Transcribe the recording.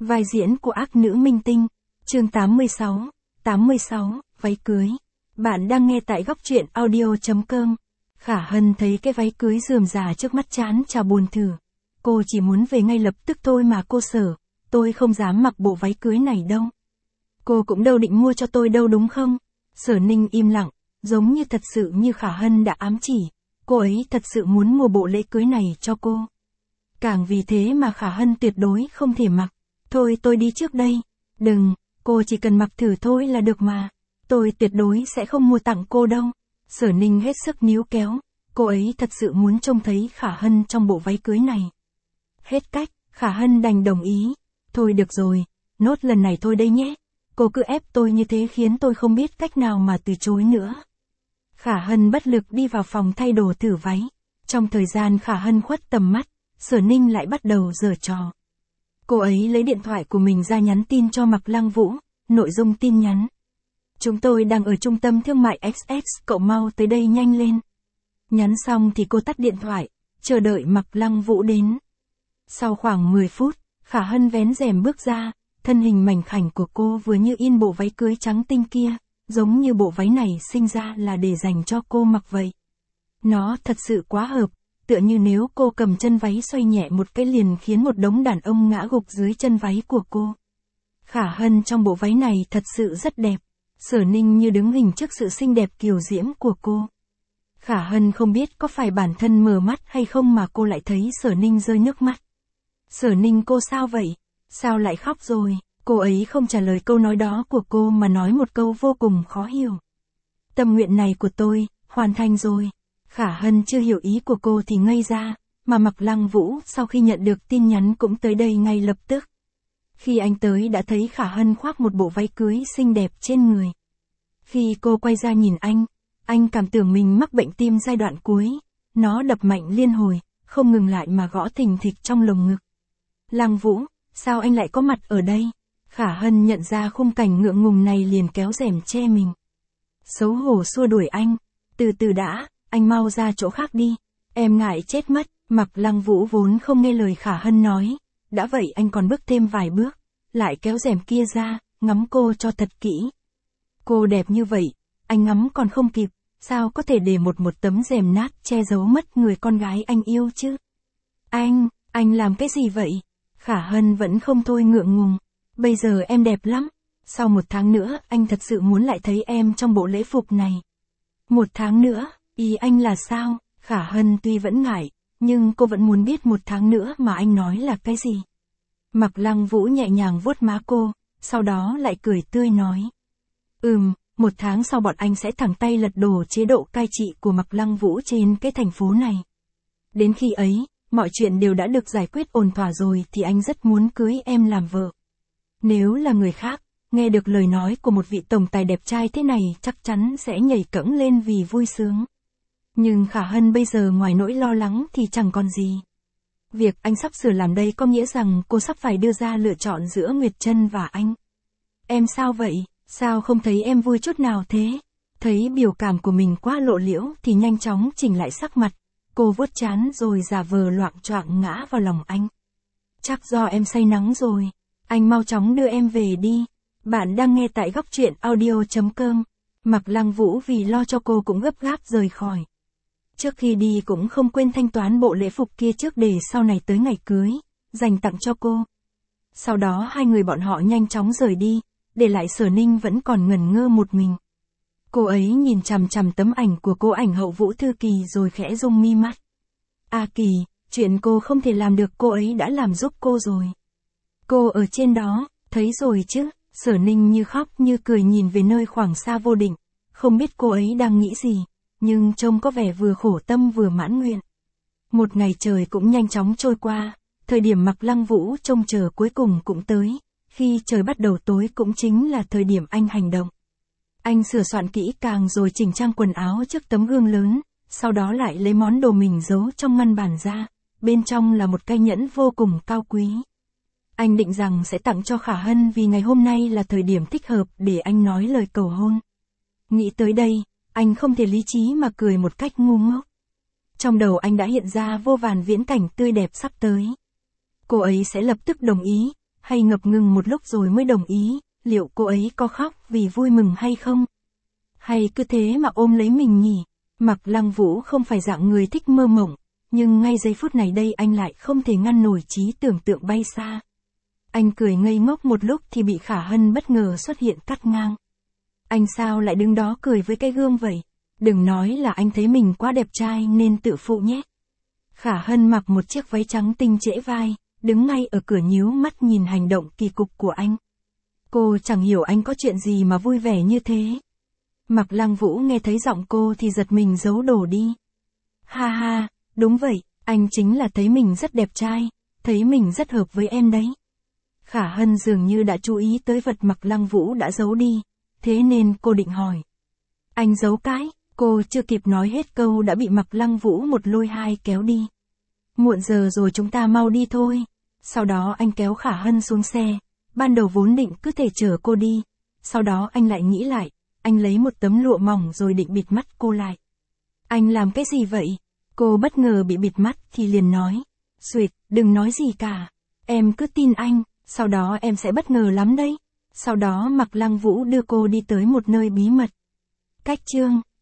Vai diễn của ác nữ minh tinh. Chương 86, váy cưới. Bạn đang nghe tại góc truyện audio.com. Khả Hân thấy cái váy cưới rườm rà trước mắt chán chà buồn thử. Cô chỉ muốn về ngay lập tức thôi mà cô sợ. Tôi không dám mặc bộ váy cưới này đâu. Cô cũng đâu định mua cho tôi đâu đúng không? Sở Ninh im lặng, giống như thật sự như Khả Hân đã ám chỉ. Cô ấy thật sự muốn mua bộ lễ cưới này cho cô. Càng vì thế mà Khả Hân tuyệt đối không thể mặc. Thôi tôi đi trước đây. Đừng, cô chỉ cần mặc thử thôi là được mà. Tôi tuyệt đối sẽ không mua tặng cô đâu. Sở Ninh hết sức níu kéo. Cô ấy thật sự muốn trông thấy Khả Hân trong bộ váy cưới này. Hết cách, Khả Hân đành đồng ý. Thôi được rồi, nốt lần này thôi đây nhé. Cô cứ ép tôi như thế khiến tôi không biết cách nào mà từ chối nữa. Khả Hân bất lực đi vào phòng thay đồ thử váy. Trong thời gian Khả Hân khuất tầm mắt, Sở Ninh lại bắt đầu giở trò. Cô ấy lấy điện thoại của mình ra nhắn tin cho Mạc Lăng Vũ, nội dung tin nhắn. Chúng tôi đang ở trung tâm thương mại XX, cậu mau tới đây nhanh lên. Nhắn xong thì cô tắt điện thoại, chờ đợi Mạc Lăng Vũ đến. Sau khoảng 10 phút, Khả Hân vén rèm bước ra, thân hình mảnh khảnh của cô vừa như in bộ váy cưới trắng tinh kia, giống như bộ váy này sinh ra là để dành cho cô mặc vậy. Nó thật sự quá hợp, tựa như nếu cô cầm chân váy xoay nhẹ một cái liền khiến một đống đàn ông ngã gục dưới chân váy của cô. Khả Hân trong bộ váy này thật sự rất đẹp. Sở Ninh như đứng hình trước sự xinh đẹp kiều diễm của cô. Khả Hân không biết có phải bản thân mờ mắt hay không mà cô lại thấy Sở Ninh rơi nước mắt. Sở Ninh cô sao vậy? Sao lại khóc rồi? Cô ấy không trả lời câu nói đó của cô mà nói một câu vô cùng khó hiểu. Tâm nguyện này của tôi, hoàn thành rồi. Khả Hân chưa hiểu ý của cô thì ngây ra, mà Mạc Lăng Vũ sau khi nhận được tin nhắn cũng tới đây ngay lập tức. Khi anh tới đã thấy Khả Hân khoác một bộ váy cưới xinh đẹp trên người. Khi cô quay ra nhìn anh cảm tưởng mình mắc bệnh tim giai đoạn cuối. Nó đập mạnh liên hồi, không ngừng lại mà gõ thình thịch trong lồng ngực. Lăng Vũ, sao anh lại có mặt ở đây? Khả Hân nhận ra khung cảnh ngượng ngùng này liền kéo rèm che mình. Xấu hổ xua đuổi anh. Từ từ đã, anh mau ra chỗ khác đi. Em ngại chết mất. Mạc Lăng Vũ vốn không nghe lời Khả Hân nói. Đã vậy anh còn bước thêm vài bước, lại kéo rèm kia ra, ngắm cô cho thật kỹ. Cô đẹp như vậy, anh ngắm còn không kịp, sao có thể để một tấm rèm nát che giấu mất người con gái anh yêu chứ? Anh làm cái gì vậy? Khả Hân vẫn không thôi ngượng ngùng. Bây giờ em đẹp lắm. Sau 1 tháng nữa anh thật sự muốn lại thấy em trong bộ lễ phục này. 1 tháng nữa, ý anh là sao? Khả Hân tuy vẫn ngại, nhưng cô vẫn muốn biết 1 tháng nữa mà anh nói là cái gì. Mạc Lăng Vũ nhẹ nhàng vuốt má cô, sau đó lại cười tươi nói. 1 tháng sau bọn anh sẽ thẳng tay lật đổ chế độ cai trị của Mạc Lăng Vũ trên cái thành phố này. Đến khi ấy, mọi chuyện đều đã được giải quyết ổn thỏa rồi thì anh rất muốn cưới em làm vợ. Nếu là người khác, nghe được lời nói của một vị tổng tài đẹp trai thế này chắc chắn sẽ nhảy cẫng lên vì vui sướng. Nhưng Khả Hân bây giờ ngoài nỗi lo lắng thì chẳng còn gì. Việc anh sắp sửa làm đây có nghĩa rằng cô sắp phải đưa ra lựa chọn giữa Nguyệt Trân và anh. Em sao vậy? Sao không thấy em vui chút nào thế? Thấy biểu cảm của mình quá lộ liễu thì nhanh chóng chỉnh lại sắc mặt. Cô vuốt trán rồi giả vờ loạng choạng ngã vào lòng anh. Chắc do em say nắng rồi. Anh mau chóng đưa em về đi. Bạn đang nghe tại góc truyện audio.com. Mạc Lăng Vũ vì lo cho cô cũng gấp gáp rời khỏi. Trước khi đi cũng không quên thanh toán bộ lễ phục kia trước để sau này tới ngày cưới, dành tặng cho cô. Sau đó hai người bọn họ nhanh chóng rời đi, để lại Sở Ninh vẫn còn ngẩn ngơ một mình. Cô ấy nhìn chằm chằm tấm ảnh của cô ảnh hậu Vũ Thư Kỳ rồi khẽ rung mi mắt. A Kỳ, chuyện cô không thể làm được cô ấy đã làm giúp cô rồi. Cô ở trên đó, thấy rồi chứ? Sở Ninh như khóc như cười nhìn về nơi khoảng xa vô định, không biết cô ấy đang nghĩ gì. Nhưng trông có vẻ vừa khổ tâm vừa mãn nguyện. Một ngày trời cũng nhanh chóng trôi qua, thời điểm Mạc Lăng Vũ trông chờ cuối cùng cũng tới. Khi trời bắt đầu tối cũng chính là thời điểm anh hành động. Anh sửa soạn kỹ càng rồi chỉnh trang quần áo trước tấm gương lớn, sau đó lại lấy món đồ mình giấu trong ngăn bàn ra, bên trong là một cây nhẫn vô cùng cao quý. Anh định rằng sẽ tặng cho Khả Hân vì ngày hôm nay là thời điểm thích hợp để anh nói lời cầu hôn. Nghĩ tới đây, anh không thể lý trí mà cười một cách ngu ngốc. Trong đầu anh đã hiện ra vô vàn viễn cảnh tươi đẹp sắp tới. Cô ấy sẽ lập tức đồng ý, hay ngập ngừng một lúc rồi mới đồng ý, liệu cô ấy có khóc vì vui mừng hay không? Hay cứ thế mà ôm lấy mình nhỉ? Mạc Lăng Vũ không phải dạng người thích mơ mộng, nhưng ngay giây phút này đây anh lại không thể ngăn nổi trí tưởng tượng bay xa. Anh cười ngây ngốc một lúc thì bị Khả Hân bất ngờ xuất hiện cắt ngang. Anh sao lại đứng đó cười với cái gương vậy? Đừng nói là anh thấy mình quá đẹp trai nên tự phụ nhé. Khả Hân mặc một chiếc váy trắng tinh trễ vai, đứng ngay ở cửa nhíu mắt nhìn hành động kỳ cục của anh. Cô chẳng hiểu anh có chuyện gì mà vui vẻ như thế. Mạc Lăng Vũ nghe thấy giọng cô thì giật mình giấu đồ đi. Ha ha, đúng vậy, anh chính là thấy mình rất đẹp trai, thấy mình rất hợp với em đấy. Khả Hân dường như đã chú ý tới vật Mạc Lăng Vũ đã giấu đi, thế nên cô định hỏi. Anh giấu cái, cô chưa kịp nói hết câu đã bị Mạc Lăng Vũ một lôi hai kéo đi. Muộn giờ rồi, chúng ta mau đi thôi. Sau đó anh kéo Khả Hân xuống xe, ban đầu vốn định cứ thể chở cô đi, sau đó anh lại nghĩ lại, anh lấy một tấm lụa mỏng rồi định bịt mắt cô lại. Anh làm cái gì vậy? Cô bất ngờ bị bịt mắt thì liền nói. Xuyệt, đừng nói gì cả. Em cứ tin anh, sau đó em sẽ bất ngờ lắm đấy. Sau đó Mạc Lăng Vũ đưa cô đi tới một nơi bí mật. Cách chương